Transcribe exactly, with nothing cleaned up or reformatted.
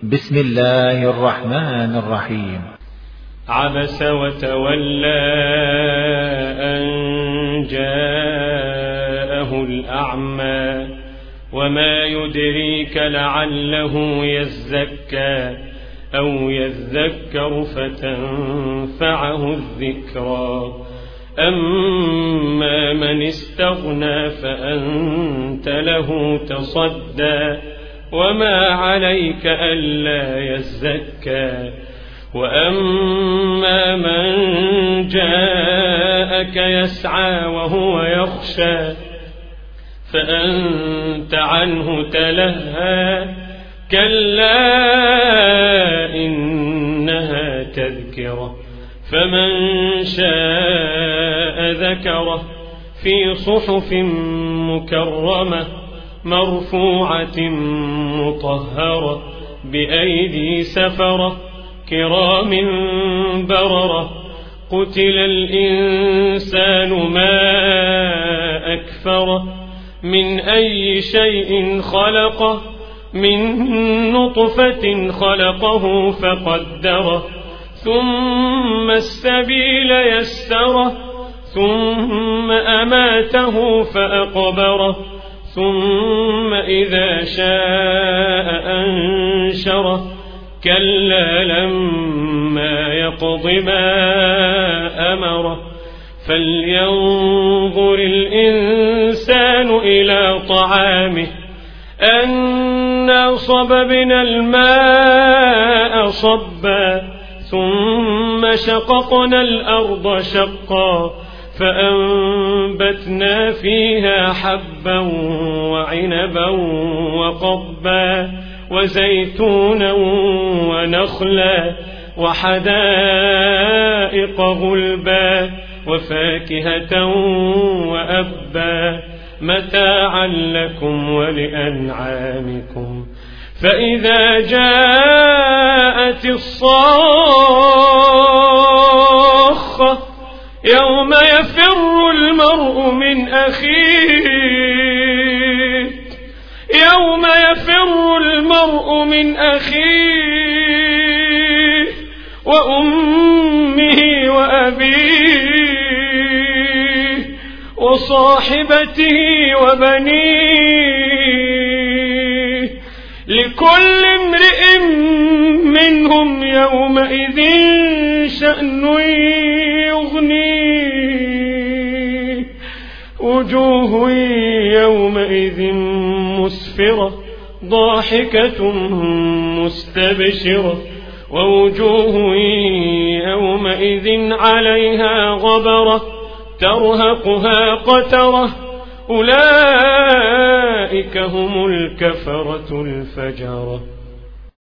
بسم الله الرحمن الرحيم. عبس وتولى أن جاءه الأعمى وما يدريك لعله يزكى أو يذكر فتنفعه الذكرى أما من استغنى فأنت له تصدى وما عليك ألا يزكى وأما من جاءك يسعى وهو يخشى فأنت عنه تلهى كلا إنها تذكرة فمن شاء ذكره في صحف مكرمة مرفوعة مطهرة بأيدي سفرة كرام بررة قتل الإنسان ما أكفره من أي شيء خلقه من نطفة خلقه فقدره ثم السبيل يسره ثم أماته فأقبره ثم إذا شاء أنشره كلا لما يقض ما أمره فلينظر الإنسان إلى طعامه أنا صببنا الماء صبا ثم شققنا الأرض شقا فأنبتنا فيها حبا وعنبا وقضبا وزيتونا ونخلا وحدائق غلبا وفاكهة وأبا متاعا لكم ولأنعامكم فإذا جاءت الصاخة يوم يفر المرء من أخيه يوم يفر المرء من أخيه وأمه وأبيه وصاحبته وبنيه لكل امرئ منهم يومئذ شأن يغنيه وجوه يومئذ مسفرة ضاحكة مستبشرة ووجوه يومئذ عليها غبرة ترهقها قترة أولئك هم الكفرة الفجرة.